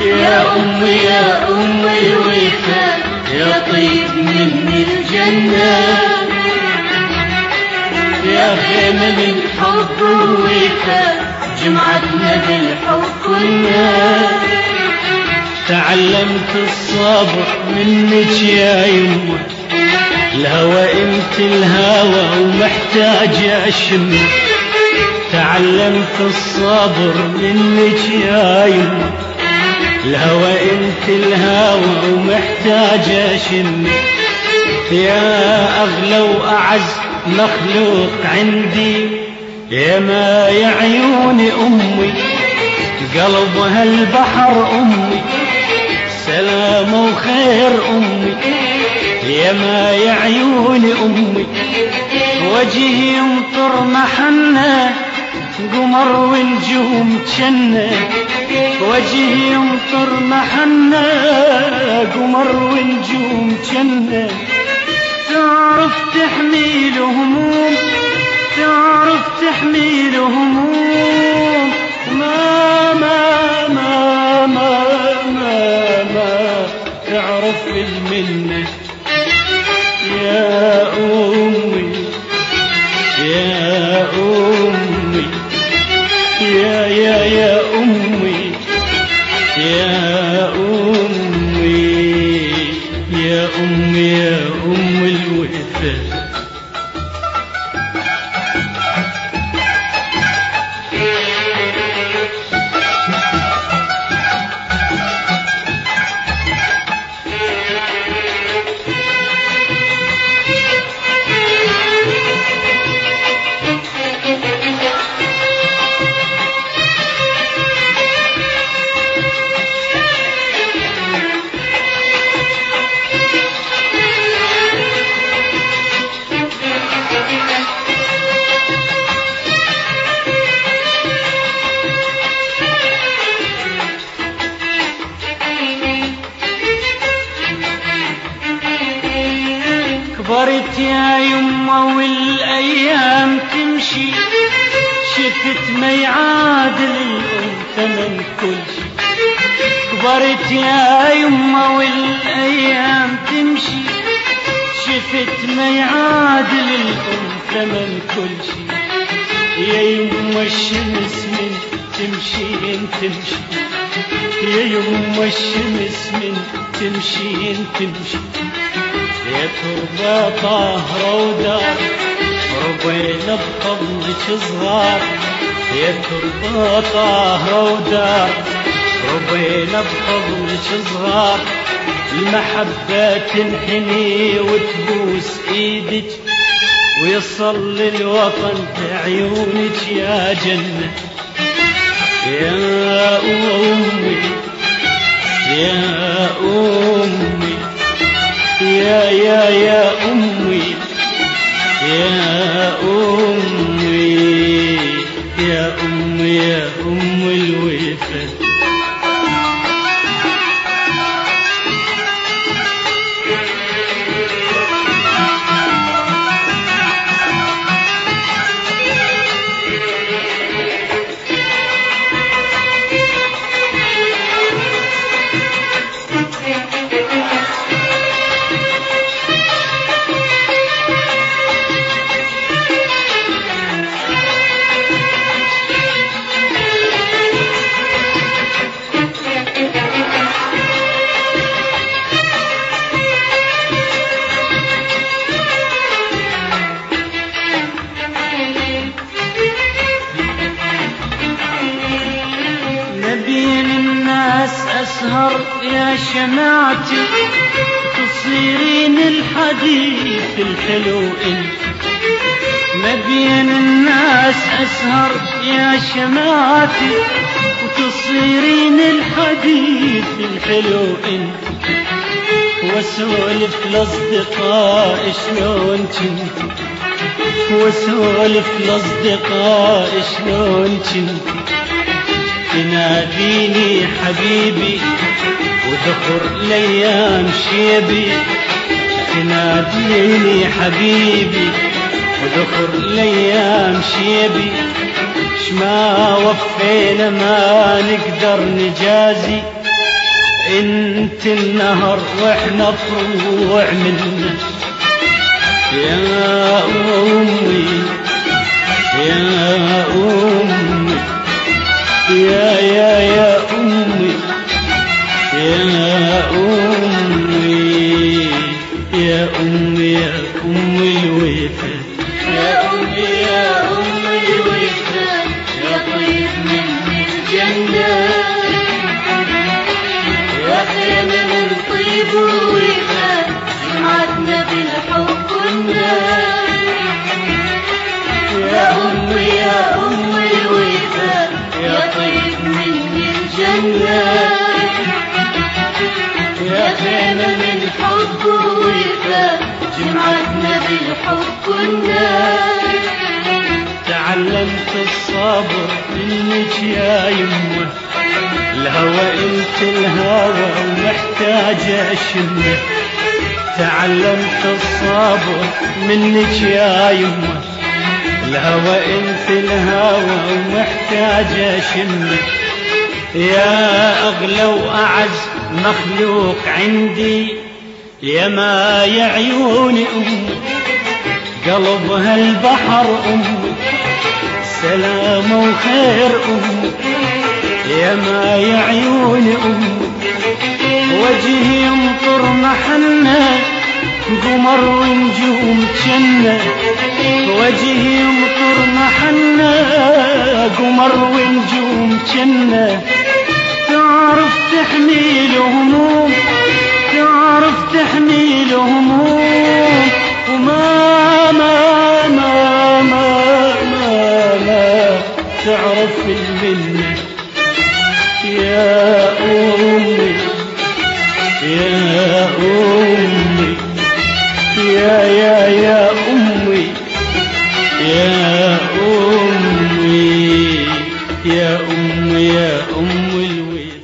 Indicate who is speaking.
Speaker 1: يا أمي يا أم الوفا يا طيب من الجنة، يا خيمة من حب ووفا جمعتنا بالحب كنا. تعلمت الصبر منك يا يمه، الهوى انت الهوى ومحتاج اشم. تعلمت الصبر منك يا يمه، الهوى انت الهوى ومحتاج اشم. يا اغلى واعز مخلوق عندي، يا ما يا عيوني امي قلبها البحر امي، سلام وخير امي يا ما يا عيوني امي. وجهي يمطر محنة قمر ونجوم جنة، وجهي يمطر محنة قمر ونجوم جنة. تعرف تحميل هموم، تعرف تحميل هموم، ما ما ما ما ما ما تعرف المنة. يا أمي يا أمي يا أمي يا أمي يا أمي يا أم الوفا. كبرت يا يمه والايام تمشي، شفت ما يعادل الام ثمن كل شي. كبرت يا يمه والايام تمشي، شفت ما يعادل الام ثمن كل شي. يا يمه الشمس من تمشي تمشي، يا يمه الشمس من تمشي تمشي. يا تربة طاهرة ودار ربينا بفضلك صغار، يا تربة طاهرة ودار ربينا بفضلك صغار. المحبة تنحني وتبوس ايدك، ويصل الوطن بعيونك يا جنة. يا أمي يا أمي يا أمي يا أمي يا أمي يا أم الوفا. أسهر يا شمعتي تصيرين الحديث الحلو انت، ما بين الناس أسهر يا شمعتي وتصيرين الحديث الحلو انت. واسولف لأصدقاء شلون كنت، واسولف لأصدقاء شلون كنت. تناديني حبيبي وذكر الايام شيبي، تناديني حبيبي وذكر الايام شيبي. شما وفينا ما نقدر نجازي،
Speaker 2: انت النهر واحنا فروع منه يا امي يا امي يا امي يا امي يا امي يا ام الوفا
Speaker 1: يا أمي يا أم الوفا يا طيب من الجنة يا خير من طيب ووفا جمعتنا بالحب كنا يا أمي يا أم الوفا يا طيب من الجنة يا خير من حب ووفا جمعتنا بالحب كنا
Speaker 2: تعلمت الصبر منك يا يمه الهوى انت الهوى ومحتاجة اشمه تعلمت الصبر منك يا يمه الهوى انت الهوى ومحتاجة اشمه يا اغلى واعز مخلوق عندي يا ما يا عيوني امي قلبها البحر امي سلام وخير امي يا ما يا عيوني امي وجهي يمطر محنة قمر ونجوم جنة وجهي يمطر محنة قمر ونجوم جنة تعرف تحميل هموم تعرف تحميل هموم وما ما ما ما ما ما تعرف المنة يا أمي يا أمي يا أمي يا أمي يا أمي يا أم الوفا